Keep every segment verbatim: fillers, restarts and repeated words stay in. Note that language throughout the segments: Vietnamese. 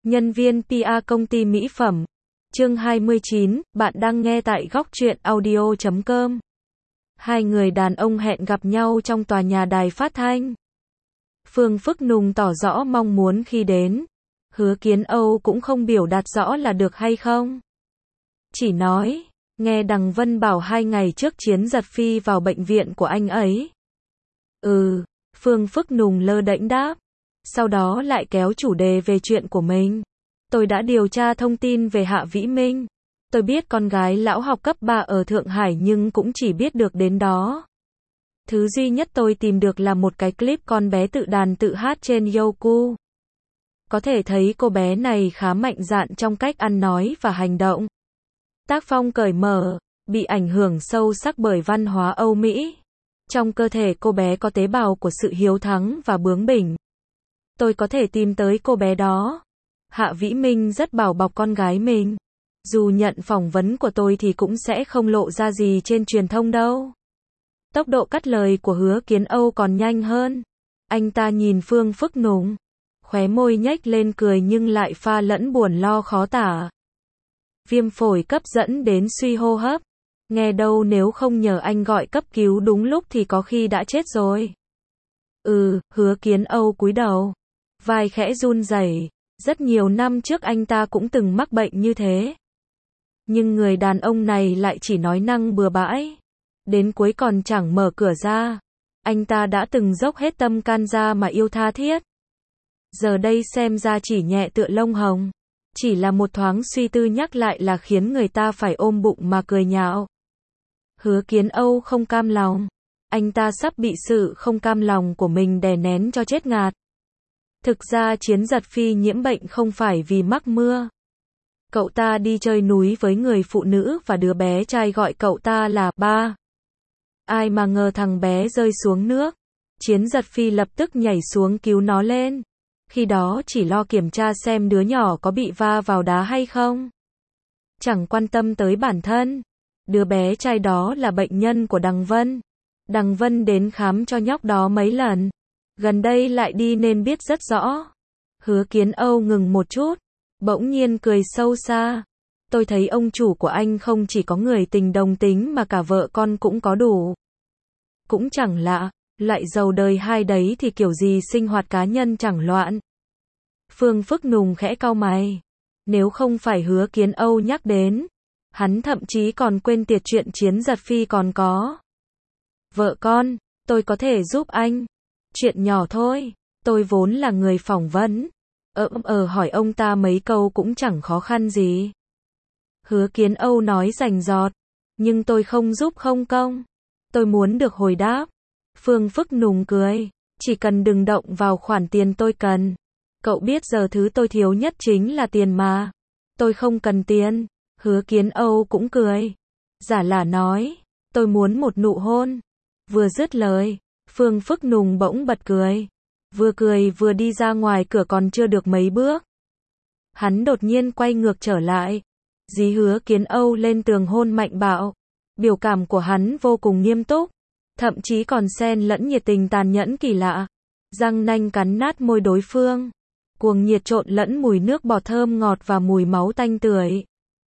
Nhân viên pê e công ty mỹ phẩm. Chương hai mươi chín, bạn đang nghe tại góc truyện audio chấm com. Hai người đàn ông hẹn gặp nhau trong tòa nhà đài phát thanh. Phương Phức Nùng tỏ rõ mong muốn khi đến. Hứa Kiến Âu cũng không biểu đạt rõ là được hay không. Chỉ nói, nghe Đằng Vân bảo hai ngày trước Chiến Giật Phi vào bệnh viện của anh ấy. Ừ, Phương Phức Nùng lơ đễnh đáp. Sau đó lại kéo chủ đề về chuyện của mình. Tôi đã điều tra thông tin về Hạ Vĩ Minh. Tôi biết con gái lão học cấp ba ở Thượng Hải nhưng cũng chỉ biết được đến đó. Thứ duy nhất tôi tìm được là một cái clip con bé tự đàn tự hát trên Youku. Có thể thấy cô bé này khá mạnh dạn trong cách ăn nói và hành động. Tác phong cởi mở, bị ảnh hưởng sâu sắc bởi văn hóa Âu Mỹ. Trong cơ thể cô bé có tế bào của sự hiếu thắng và bướng bỉnh. Tôi có thể tìm tới cô bé đó. Hạ Vĩ Minh rất bảo bọc con gái mình. Dù nhận phỏng vấn của tôi thì cũng sẽ không lộ ra gì trên truyền thông đâu. Tốc độ cắt lời của Hứa Kiến Âu còn nhanh hơn. Anh ta nhìn Phương Phức Nùng. Khóe môi nhếch lên cười nhưng lại pha lẫn buồn lo khó tả. Viêm phổi cấp dẫn đến suy hô hấp. Nghe đâu nếu không nhờ anh gọi cấp cứu đúng lúc thì có khi đã chết rồi. Ừ, Hứa Kiến Âu cúi đầu. Vai khẽ run rẩy. Rất nhiều năm trước anh ta cũng từng mắc bệnh như thế. Nhưng người đàn ông này lại chỉ nói năng bừa bãi. Đến cuối còn chẳng mở cửa ra. Anh ta đã từng dốc hết tâm can ra mà yêu tha thiết. Giờ đây xem ra chỉ nhẹ tựa lông hồng. Chỉ là một thoáng suy tư nhắc lại là khiến người ta phải ôm bụng mà cười nhạo. Hứa Kiến Âu không cam lòng. Anh ta sắp bị sự không cam lòng của mình đè nén cho chết ngạt. Thực ra Chiến Giật Phi nhiễm bệnh không phải vì mắc mưa. Cậu ta đi chơi núi với người phụ nữ và đứa bé trai gọi cậu ta là ba. Ai mà ngờ thằng bé rơi xuống nước. Chiến Giật Phi lập tức nhảy xuống cứu nó lên. Khi đó chỉ lo kiểm tra xem đứa nhỏ có bị va vào đá hay không. Chẳng quan tâm tới bản thân. Đứa bé trai đó là bệnh nhân của Đằng Vân. Đằng Vân đến khám cho nhóc đó mấy lần. Gần đây lại đi nên biết rất rõ. Hứa Kiến Âu ngừng một chút. Bỗng nhiên cười sâu xa. Tôi thấy ông chủ của anh không chỉ có người tình đồng tính mà cả vợ con cũng có đủ. Cũng chẳng lạ. Loại giàu đời hai đấy thì kiểu gì sinh hoạt cá nhân chẳng loạn. Phương Phức Nùng khẽ cau mày. Nếu không phải Hứa Kiến Âu nhắc đến. Hắn thậm chí còn quên tiệt chuyện Chiến Giật Phi còn có. Vợ con, tôi có thể giúp anh. Chuyện nhỏ thôi, tôi vốn là người phỏng vấn. Ơ ờ hỏi ông ta mấy câu cũng chẳng khó khăn gì. Hứa Kiến Âu nói rành rọt. Nhưng tôi không giúp không công. Tôi muốn được hồi đáp. Phương Phức Nùng cười. Chỉ cần đừng động vào khoản tiền tôi cần. Cậu biết giờ thứ tôi thiếu nhất chính là tiền mà. Tôi không cần tiền. Hứa Kiến Âu cũng cười. Giả lả nói. Tôi muốn một nụ hôn. Vừa dứt lời. Phương Phức Nùng bỗng bật cười. Vừa cười vừa đi ra ngoài cửa còn chưa được mấy bước. Hắn đột nhiên quay ngược trở lại. Dí Hứa Kiến Âu lên tường hôn mạnh bạo. Biểu cảm của hắn vô cùng nghiêm túc. Thậm chí còn xen lẫn nhiệt tình tàn nhẫn kỳ lạ. Răng nanh cắn nát môi đối phương. Cuồng nhiệt trộn lẫn mùi nước bọt thơm ngọt và mùi máu tanh tưởi.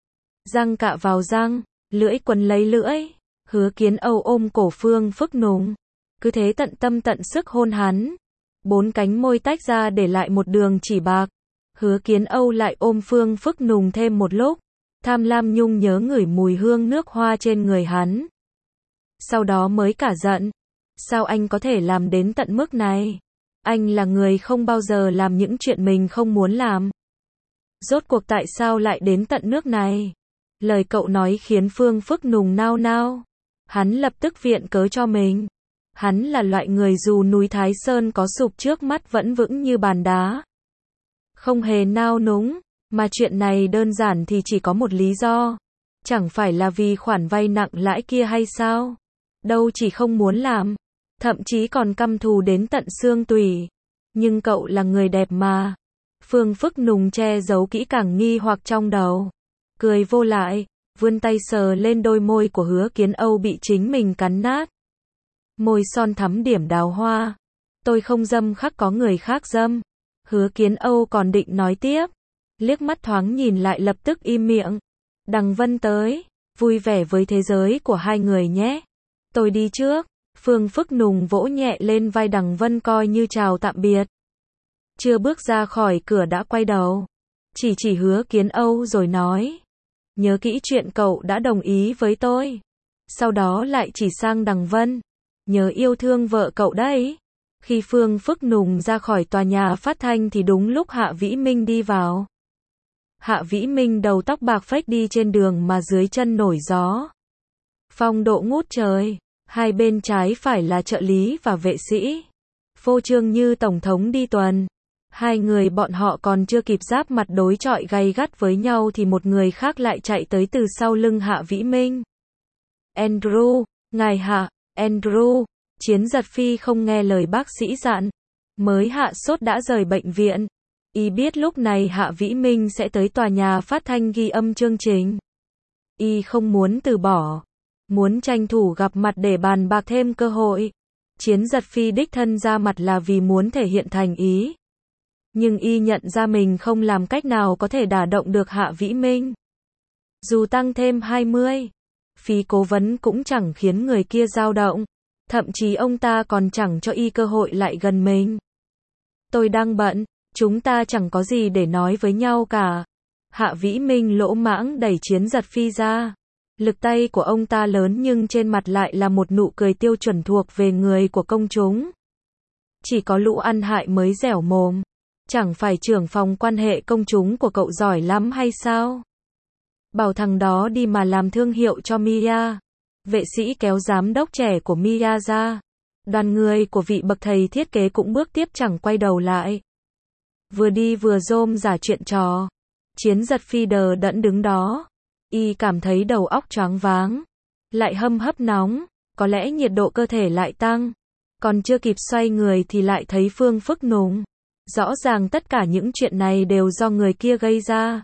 Răng cạ vào răng, lưỡi quấn lấy lưỡi. Hứa Kiến Âu ôm cổ Phương Phức Nùng. Cứ thế tận tâm tận sức hôn hắn. Bốn cánh môi tách ra để lại một đường chỉ bạc. Hứa Kiến Âu lại ôm Phương Phức Nùng thêm một lúc. Tham lam nhung nhớ ngửi mùi hương nước hoa trên người hắn. Sau đó mới cả giận. Sao anh có thể làm đến tận mức này? Anh là người không bao giờ làm những chuyện mình không muốn làm. Rốt cuộc tại sao lại đến tận nước này? Lời cậu nói khiến Phương Phức Nùng nao nao. Hắn lập tức viện cớ cho mình. Hắn là loại người dù núi Thái Sơn có sụp trước mắt vẫn vững như bàn đá. Không hề nao núng. Mà chuyện này đơn giản thì chỉ có một lý do. Chẳng phải là vì khoản vay nặng lãi kia hay sao? Đâu chỉ không muốn làm. Thậm chí còn căm thù đến tận xương tủy. Nhưng cậu là người đẹp mà. Phương Phức Nùng che giấu kỹ càng nghi hoặc trong đầu. Cười vô lại. Vươn tay sờ lên đôi môi của Hứa Kiến Âu bị chính mình cắn nát. Môi son thắm điểm đào hoa. Tôi không dâm khắc có người khác dâm. Hứa Kiến Âu còn định nói tiếp. liếc mắt thoáng nhìn lại lập tức im miệng. Đằng Vân tới, vui vẻ với thế giới của hai người nhé. Tôi đi trước. Phương Phức Nùng vỗ nhẹ lên vai Đằng Vân coi như chào tạm biệt. Chưa bước ra khỏi cửa đã quay đầu. Chỉ chỉ Hứa Kiến Âu rồi nói. Nhớ kỹ chuyện cậu đã đồng ý với tôi. Sau đó lại chỉ sang Đằng Vân. Nhớ yêu thương vợ cậu đấy. Khi Phương Phức Nùng ra khỏi tòa nhà phát thanh thì đúng lúc Hạ Vĩ Minh đi vào. Hạ Vĩ Minh đầu tóc bạc phách đi trên đường mà dưới chân nổi gió. Phong độ ngút trời. Hai bên trái phải là trợ lý và vệ sĩ. Phô trương như tổng thống đi tuần. Hai người bọn họ còn chưa kịp giáp mặt đối chọi gay gắt với nhau thì một người khác lại chạy tới từ sau lưng Hạ Vĩ Minh. Andrew, ngài Hạ, Andrew, Chiến Giật Phi không nghe lời bác sĩ dặn. Mới hạ sốt đã rời bệnh viện. Y biết lúc này Hạ Vĩ Minh sẽ tới tòa nhà phát thanh ghi âm chương trình. Y không muốn từ bỏ. Muốn tranh thủ gặp mặt để bàn bạc thêm cơ hội. Chiến Giật Phi đích thân ra mặt là vì muốn thể hiện thành ý. Nhưng Y nhận ra mình không làm cách nào có thể đả động được Hạ Vĩ Minh. Dù tăng thêm hai mươi, phí cố vấn cũng chẳng khiến người kia dao động. Thậm chí ông ta còn chẳng cho Y cơ hội lại gần mình. Tôi đang bận, chúng ta chẳng có gì để nói với nhau cả. Hạ Vĩ Minh lỗ mãng đẩy Chiến Giật Phi ra. Lực tay của ông ta lớn nhưng trên mặt lại là một nụ cười tiêu chuẩn thuộc về người của công chúng. Chỉ có lũ ăn hại mới dẻo mồm. Chẳng phải trưởng phòng quan hệ công chúng của cậu giỏi lắm hay sao? Bảo thằng đó đi mà làm thương hiệu cho Mia. Vệ sĩ kéo giám đốc trẻ của Mia ra. Đoàn người của vị bậc thầy thiết kế cũng bước tiếp chẳng quay đầu lại. Vừa đi vừa rôm rả chuyện trò. Chiến Giật Phi đờ đẫn đứng đó. Y cảm thấy đầu óc choáng váng. Lại hâm hấp nóng. Có lẽ nhiệt độ cơ thể lại tăng. Còn chưa kịp xoay người thì lại thấy Phương Phức Nùng. Rõ ràng tất cả những chuyện này đều do người kia gây ra.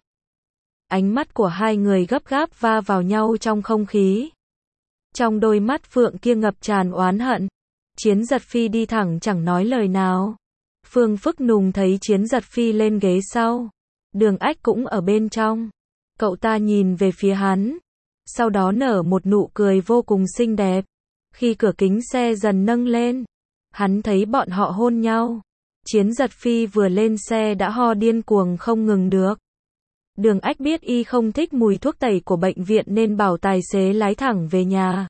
Ánh mắt của hai người gấp gáp va vào nhau trong không khí. Trong đôi mắt Phượng kia ngập tràn oán hận. Chiến Giật Phi đi thẳng chẳng nói lời nào. Phương Phức Nùng thấy Chiến Giật Phi lên ghế sau. Đường Ách cũng ở bên trong. Cậu ta nhìn về phía hắn. Sau đó nở một nụ cười vô cùng xinh đẹp. Khi cửa kính xe dần nâng lên. Hắn thấy bọn họ hôn nhau. Chiến Giật Phi vừa lên xe đã ho điên cuồng không ngừng được. Đường Ách biết Y không thích mùi thuốc tẩy của bệnh viện nên bảo tài xế lái thẳng về nhà.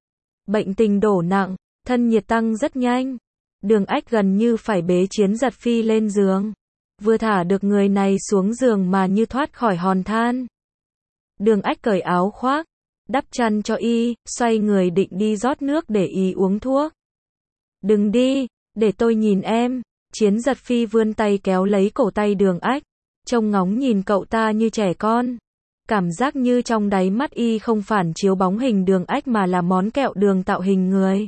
Bệnh tình đổ nặng, thân nhiệt tăng rất nhanh. Đường Ách gần như phải bế Chiến Giật Phi lên giường. Vừa thả được người này xuống giường mà như thoát khỏi hòn than. Đường Ách cởi áo khoác, đắp chăn cho Y, xoay người định đi rót nước để Y uống thuốc. Đừng đi, để tôi nhìn em. Chiến Giật Phi vươn tay kéo lấy cổ tay Đường Ách. Trông ngóng nhìn cậu ta như trẻ con. Cảm giác như trong đáy mắt Y không phản chiếu bóng hình Đường Ách mà là món kẹo đường tạo hình người.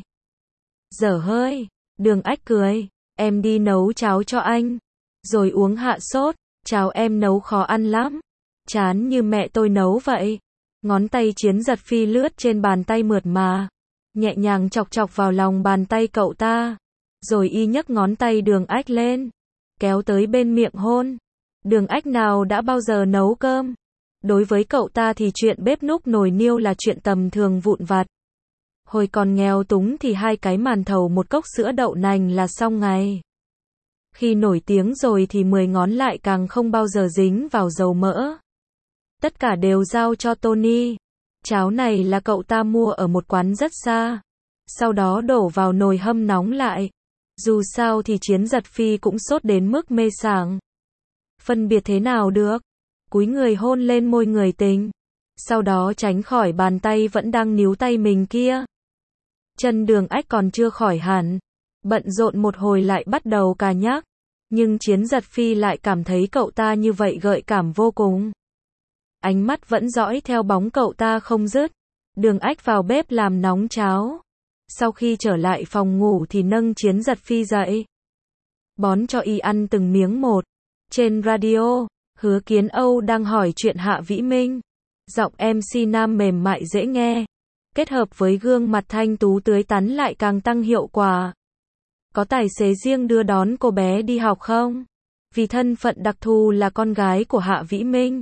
Dở hơi. Đường Ách cười. Em đi nấu cháo cho anh. Rồi uống hạ sốt. Cháo em nấu khó ăn lắm. Chán như mẹ tôi nấu vậy. Ngón tay Chiến Giật Phi lướt trên bàn tay mượt mà. Nhẹ nhàng chọc chọc vào lòng bàn tay cậu ta. Rồi Y nhấc ngón tay Đường Ách lên. Kéo tới bên miệng hôn. Đường Ách nào đã bao giờ nấu cơm. Đối với cậu ta thì chuyện bếp núc nồi niêu là chuyện tầm thường vụn vặt. Hồi còn nghèo túng thì hai cái màn thầu một cốc sữa đậu nành là xong ngày. Khi nổi tiếng rồi thì mười ngón lại càng không bao giờ dính vào dầu mỡ. Tất cả đều giao cho Tony. Cháo này là cậu ta mua ở một quán rất xa. Sau đó đổ vào nồi hâm nóng lại. Dù sao thì Chiến Giật Phi cũng sốt đến mức mê sảng. Phân biệt thế nào được. Cúi người hôn lên môi người tình. Sau đó tránh khỏi bàn tay vẫn đang níu tay mình kia. Chân Đường Ách còn chưa khỏi hẳn. Bận rộn một hồi lại bắt đầu cà nhắc. Nhưng Chiến Giật Phi lại cảm thấy cậu ta như vậy gợi cảm vô cùng. Ánh mắt vẫn dõi theo bóng cậu ta không dứt. Đường Ách vào bếp làm nóng cháo. Sau khi trở lại phòng ngủ thì nâng Chiến Giật Phi dậy. Bón cho Y ăn từng miếng một. Trên radio, Hứa Kiến Âu đang hỏi chuyện Hạ Vĩ Minh. Giọng em xê nam mềm mại dễ nghe. Kết hợp với gương mặt thanh tú tươi tắn lại càng tăng hiệu quả. Có tài xế riêng đưa đón cô bé đi học không? Vì thân phận đặc thù là con gái của Hạ Vĩ Minh,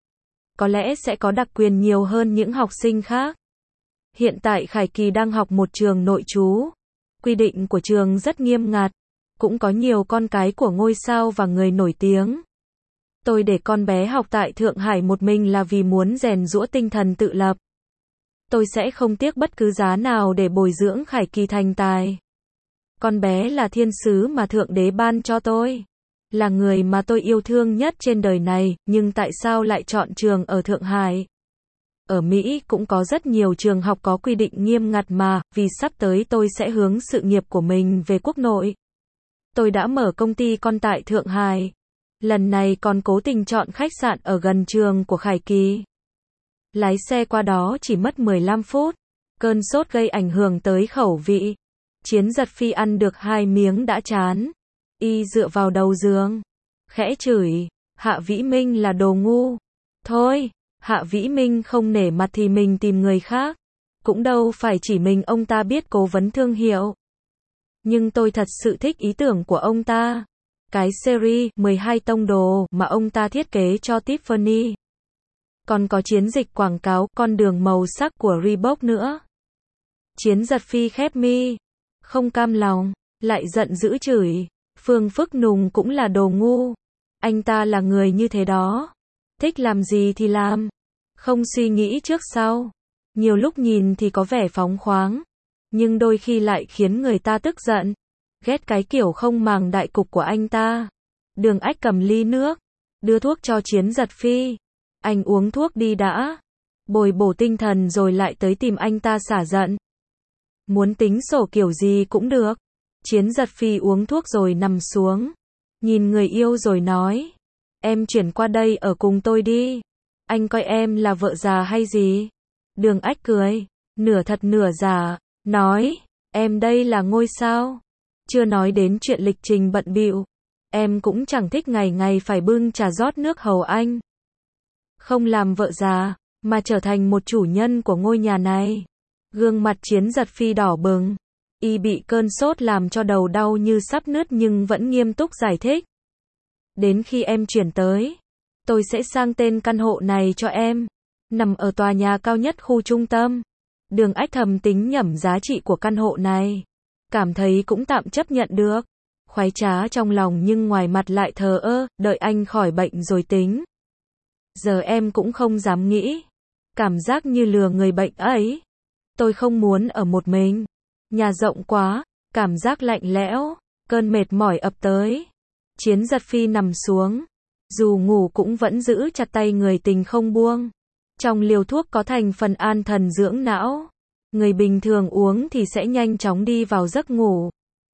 có lẽ sẽ có đặc quyền nhiều hơn những học sinh khác. Hiện tại Khải Kỳ đang học một trường nội trú. Quy định của trường rất nghiêm ngặt. Cũng có nhiều con cái của ngôi sao và người nổi tiếng. Tôi để con bé học tại Thượng Hải một mình là vì muốn rèn giũa tinh thần tự lập. Tôi sẽ không tiếc bất cứ giá nào để bồi dưỡng Khải Kỳ thành tài. Con bé là thiên sứ mà Thượng Đế ban cho tôi. Là người mà tôi yêu thương nhất trên đời này, nhưng tại sao lại chọn trường ở Thượng Hải? Ở Mỹ cũng có rất nhiều trường học có quy định nghiêm ngặt mà, vì sắp tới tôi sẽ hướng sự nghiệp của mình về quốc nội. Tôi đã mở công ty con tại Thượng Hải. Lần này còn cố tình chọn khách sạn ở gần trường của Khải Kỳ. Lái xe qua đó chỉ mất mười lăm phút. Cơn sốt gây ảnh hưởng tới khẩu vị. Chiến Giật Phi ăn được hai miếng đã chán. Y dựa vào đầu giường, khẽ chửi, Hạ Vĩ Minh là đồ ngu. Thôi, Hạ Vĩ Minh không nể mặt thì mình tìm người khác. Cũng đâu phải chỉ mình ông ta biết cố vấn thương hiệu. Nhưng tôi thật sự thích ý tưởng của ông ta. Cái series mười hai tông đồ mà ông ta thiết kế cho Tiffany. Còn có chiến dịch quảng cáo con đường màu sắc của Reebok nữa. Chiến Giật Phi khép mi, không cam lòng, lại giận dữ chửi. Phương Phức Nùng cũng là đồ ngu. Anh ta là người như thế đó. Thích làm gì thì làm. Không suy nghĩ trước sau. Nhiều lúc nhìn thì có vẻ phóng khoáng. Nhưng đôi khi lại khiến người ta tức giận. Ghét cái kiểu không màng đại cục của anh ta. Đường Ách cầm ly nước. Đưa thuốc cho Chiến Giật Phi. Anh uống thuốc đi đã. Bồi bổ tinh thần rồi lại tới tìm anh ta xả giận. Muốn tính sổ kiểu gì cũng được. Chiến Giật Phi uống thuốc rồi nằm xuống. Nhìn người yêu rồi nói. Em chuyển qua đây ở cùng tôi đi. Anh coi em là vợ già hay gì? Đường Ách cười. Nửa thật nửa giả. Nói. Em đây là ngôi sao. Chưa nói đến chuyện lịch trình bận bịu. Em cũng chẳng thích ngày ngày phải bưng trà rót nước hầu anh. Không làm vợ già. Mà trở thành một chủ nhân của ngôi nhà này. Gương mặt Chiến Giật Phi đỏ bừng. Y bị cơn sốt làm cho đầu đau như sắp nứt nhưng vẫn nghiêm túc giải thích. Đến khi em chuyển tới, tôi sẽ sang tên căn hộ này cho em. Nằm ở tòa nhà cao nhất khu trung tâm. Đường Ách thầm tính nhẩm giá trị của căn hộ này. Cảm thấy cũng tạm chấp nhận được. Khoái trá trong lòng nhưng ngoài mặt lại thờ ơ, đợi anh khỏi bệnh rồi tính. Giờ em cũng không dám nghĩ. Cảm giác như lừa người bệnh ấy. Tôi không muốn ở một mình. Nhà rộng quá, cảm giác lạnh lẽo, cơn mệt mỏi ập tới. Chiến Giật Phi nằm xuống. Dù ngủ cũng vẫn giữ chặt tay người tình không buông. Trong liều thuốc có thành phần an thần dưỡng não. Người bình thường uống thì sẽ nhanh chóng đi vào giấc ngủ.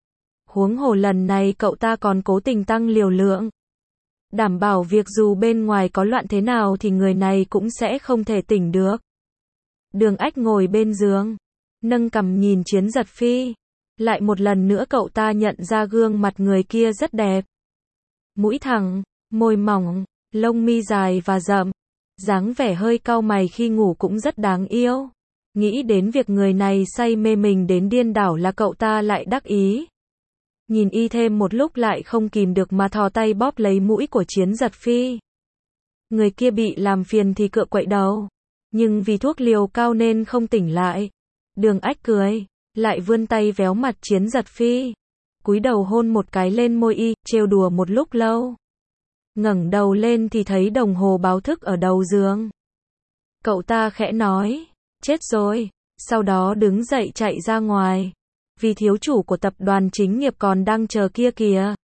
Huống hồ lần này cậu ta còn cố tình tăng liều lượng. Đảm bảo việc dù bên ngoài có loạn thế nào thì người này cũng sẽ không thể tỉnh được. Đường Ách ngồi bên giường. Nâng cằm nhìn Chiến Giật Phi. Lại một lần nữa cậu ta nhận ra gương mặt người kia rất đẹp. Mũi thẳng, môi mỏng, lông mi dài và rậm. Dáng vẻ hơi cau mày khi ngủ cũng rất đáng yêu. Nghĩ đến việc người này say mê mình đến điên đảo là cậu ta lại đắc ý. Nhìn y thêm một lúc lại không kìm được mà thò tay bóp lấy mũi của Chiến Giật Phi. Người kia bị làm phiền thì cựa quậy đầu. Nhưng vì thuốc liều cao nên không tỉnh lại. Đường Ách cười, lại vươn tay véo mặt Chiến Giật Phi. Cúi đầu hôn một cái lên môi y, trêu đùa một lúc lâu. Ngẩng đầu lên thì thấy đồng hồ báo thức ở đầu giường. Cậu ta khẽ nói, chết rồi, sau đó đứng dậy chạy ra ngoài. Vì thiếu chủ của tập đoàn chính nghiệp còn đang chờ kia kìa.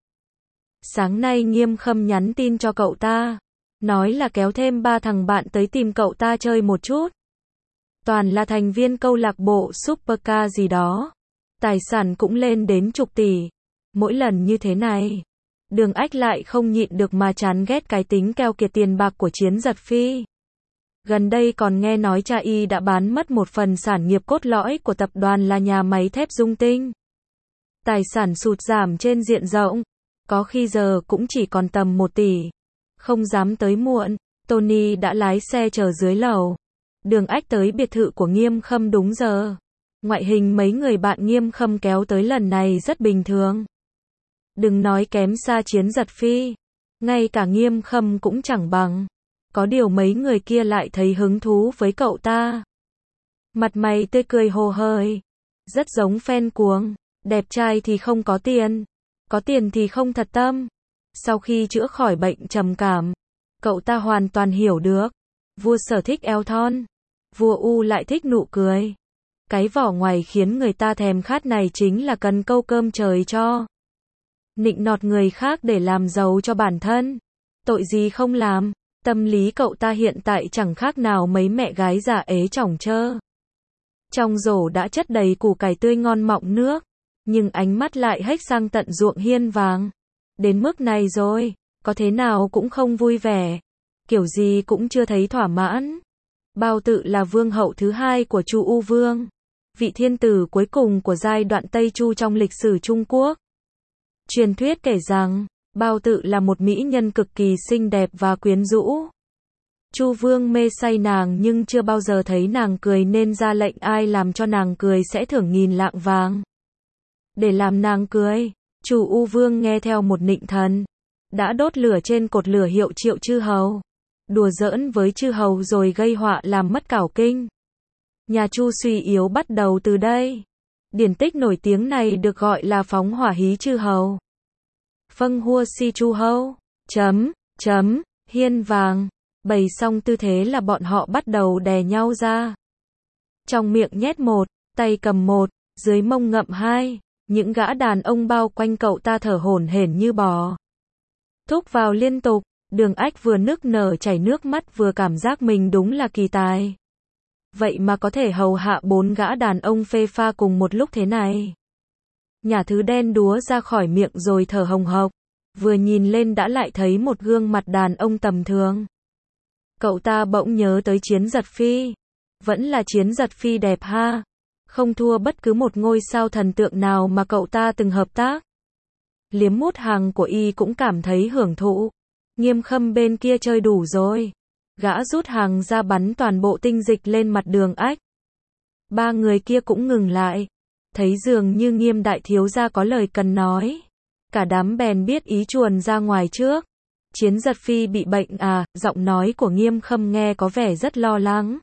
Sáng nay Nghiêm Khâm nhắn tin cho cậu ta. Nói là kéo thêm ba thằng bạn tới tìm cậu ta chơi một chút. Toàn là thành viên câu lạc bộ Supercar gì đó. Tài sản cũng lên đến chục tỷ. Mỗi lần như thế này, Đường Ách lại không nhịn được mà chán ghét cái tính keo kiệt tiền bạc của Chiến Giật Phi. Gần đây còn nghe nói cha y đã bán mất một phần sản nghiệp cốt lõi của tập đoàn là nhà máy thép Dung Tinh. Tài sản sụt giảm trên diện rộng. Có khi giờ cũng chỉ còn tầm một tỷ. Không dám tới muộn, Tony đã lái xe chờ dưới lầu. Đường Ách tới biệt thự của Nghiêm Khâm đúng giờ. Ngoại hình mấy người bạn Nghiêm Khâm kéo tới lần này rất bình thường. Đừng nói kém xa Chiến Giật Phi. Ngay cả Nghiêm Khâm cũng chẳng bằng. Có điều mấy người kia lại thấy hứng thú với cậu ta. Mặt mày tươi cười hồ hởi. Rất giống fan cuồng. Đẹp trai thì không có tiền. Có tiền thì không thật tâm. Sau khi chữa khỏi bệnh trầm cảm, cậu ta hoàn toàn hiểu được. Vua Sở thích eo thon. Vua U lại thích nụ cười. Cái vỏ ngoài khiến người ta thèm khát này chính là cần câu cơm trời cho. Nịnh nọt người khác để làm giàu cho bản thân. Tội gì không làm. Tâm lý cậu ta hiện tại chẳng khác nào mấy mẹ gái già ế chỏng chơ. Trong rổ đã chất đầy củ cải tươi ngon mọng nước, nhưng ánh mắt lại hếch sang tận ruộng hiên vàng. Đến mức này rồi, có thế nào cũng không vui vẻ. Kiểu gì cũng chưa thấy thỏa mãn. Bao Tự là vương hậu thứ hai của Chu U Vương. Vị thiên tử cuối cùng của giai đoạn Tây Chu trong lịch sử Trung Quốc. Truyền thuyết kể rằng, Bao Tự là một mỹ nhân cực kỳ xinh đẹp và quyến rũ. Chu Vương mê say nàng nhưng chưa bao giờ thấy nàng cười nên ra lệnh ai làm cho nàng cười sẽ thưởng nghìn lạng vàng. Để làm nàng cười, Chu U Vương nghe theo một nịnh thần, đã đốt lửa trên cột lửa hiệu triệu chư hầu. Đùa giỡn với chư hầu rồi gây họa làm mất cảo kinh. Nhà Chu suy yếu bắt đầu từ đây. Điển tích nổi tiếng này được gọi là phóng hỏa hí chư hầu. Phâng hua si chu hầu, chấm, chấm, hiên vàng. Bày xong tư thế là bọn họ bắt đầu đè nhau ra. Trong miệng nhét một, tay cầm một, dưới mông ngậm hai. Những gã đàn ông bao quanh cậu ta thở hổn hển như bò. Thúc vào liên tục, Đường Ách vừa nức nở chảy nước mắt vừa cảm giác mình đúng là kỳ tài. Vậy mà có thể hầu hạ bốn gã đàn ông phê pha cùng một lúc thế này. Nhả thứ đen đúa ra khỏi miệng rồi thở hồng hộc. Vừa nhìn lên đã lại thấy một gương mặt đàn ông tầm thường. Cậu ta bỗng nhớ tới Chiến Giật Phi. Vẫn là Chiến Giật Phi đẹp ha. Không thua bất cứ một ngôi sao thần tượng nào mà cậu ta từng hợp tác. Liếm mút hàng của y cũng cảm thấy hưởng thụ. Nghiêm Khâm bên kia chơi đủ rồi. Gã rút hàng ra bắn toàn bộ tinh dịch lên mặt Đường Ách. Ba người kia cũng ngừng lại. Thấy dường như Nghiêm đại thiếu gia có lời cần nói. Cả đám bèn biết ý chuồn ra ngoài trước. Chiến Giật Phi bị bệnh à, giọng nói của Nghiêm Khâm nghe có vẻ rất lo lắng.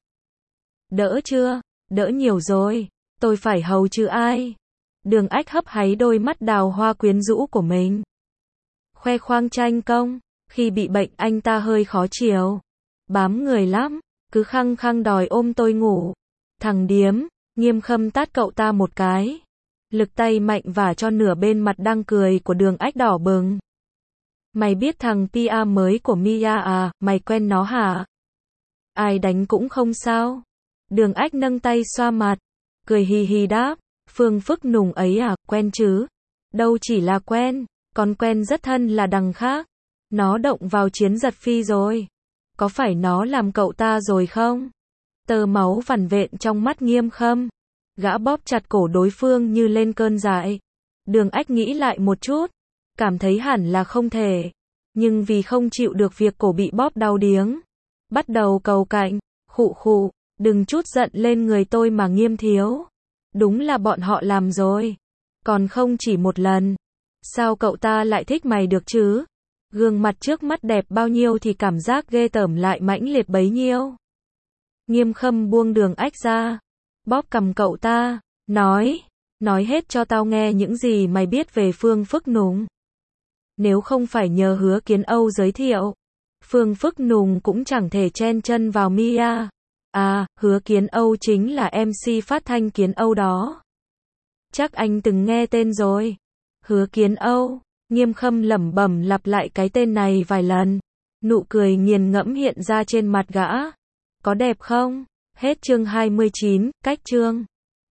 Đỡ chưa? Đỡ nhiều rồi. Tôi phải hầu chứ ai? Đường Ách hấp háy đôi mắt đào hoa quyến rũ của mình. Khoe khoang tranh công. Khi bị bệnh anh ta hơi khó chiều. Bám người lắm. Cứ khăng khăng đòi ôm tôi ngủ. Thằng điếm. Nghiêm Khâm tát cậu ta một cái. Lực tay mạnh vả cho nửa bên mặt đang cười của Đường Ách đỏ bừng. Mày biết thằng pê e mới của Mia à, mày quen nó hả? Ai đánh cũng không sao. Đường Ách nâng tay xoa mặt. Cười hì hì đáp. Phương Phức Nùng ấy à, quen chứ? Đâu chỉ là quen, còn quen rất thân là đằng khác. Nó động vào Chiến Giật Phi rồi. Có phải nó làm cậu ta rồi không? Tơ máu vằn vện trong mắt Nghiêm Khâm. Gã bóp chặt cổ đối phương như lên cơn dại. Đường Ách nghĩ lại một chút. Cảm thấy hẳn là không thể. Nhưng vì không chịu được việc cổ bị bóp đau điếng. Bắt đầu cầu cạnh. Khụ khụ. Đừng chút giận lên người tôi mà Nghiêm thiếu. Đúng là bọn họ làm rồi. Còn không chỉ một lần. Sao cậu ta lại thích mày được chứ? Gương mặt trước mắt đẹp bao nhiêu thì cảm giác ghê tởm lại mãnh liệt bấy nhiêu. Nghiêm Khâm buông Đường Ách ra. Bóp cằm cậu ta. Nói. Nói hết cho tao nghe những gì mày biết về Phương Phức Nùng. Nếu không phải nhờ Hứa Kiến Âu giới thiệu. Phương Phức Nùng cũng chẳng thể chen chân vào Mia. À, Hứa Kiến Âu chính là em xê phát thanh Kiến Âu đó. Chắc anh từng nghe tên rồi. Hứa Kiến Âu. Nghiêm Khâm lẩm bẩm lặp lại cái tên này vài lần. Nụ cười nghiền ngẫm hiện ra trên mặt gã. Có đẹp không? Hết chương hai mươi chín, cách chương.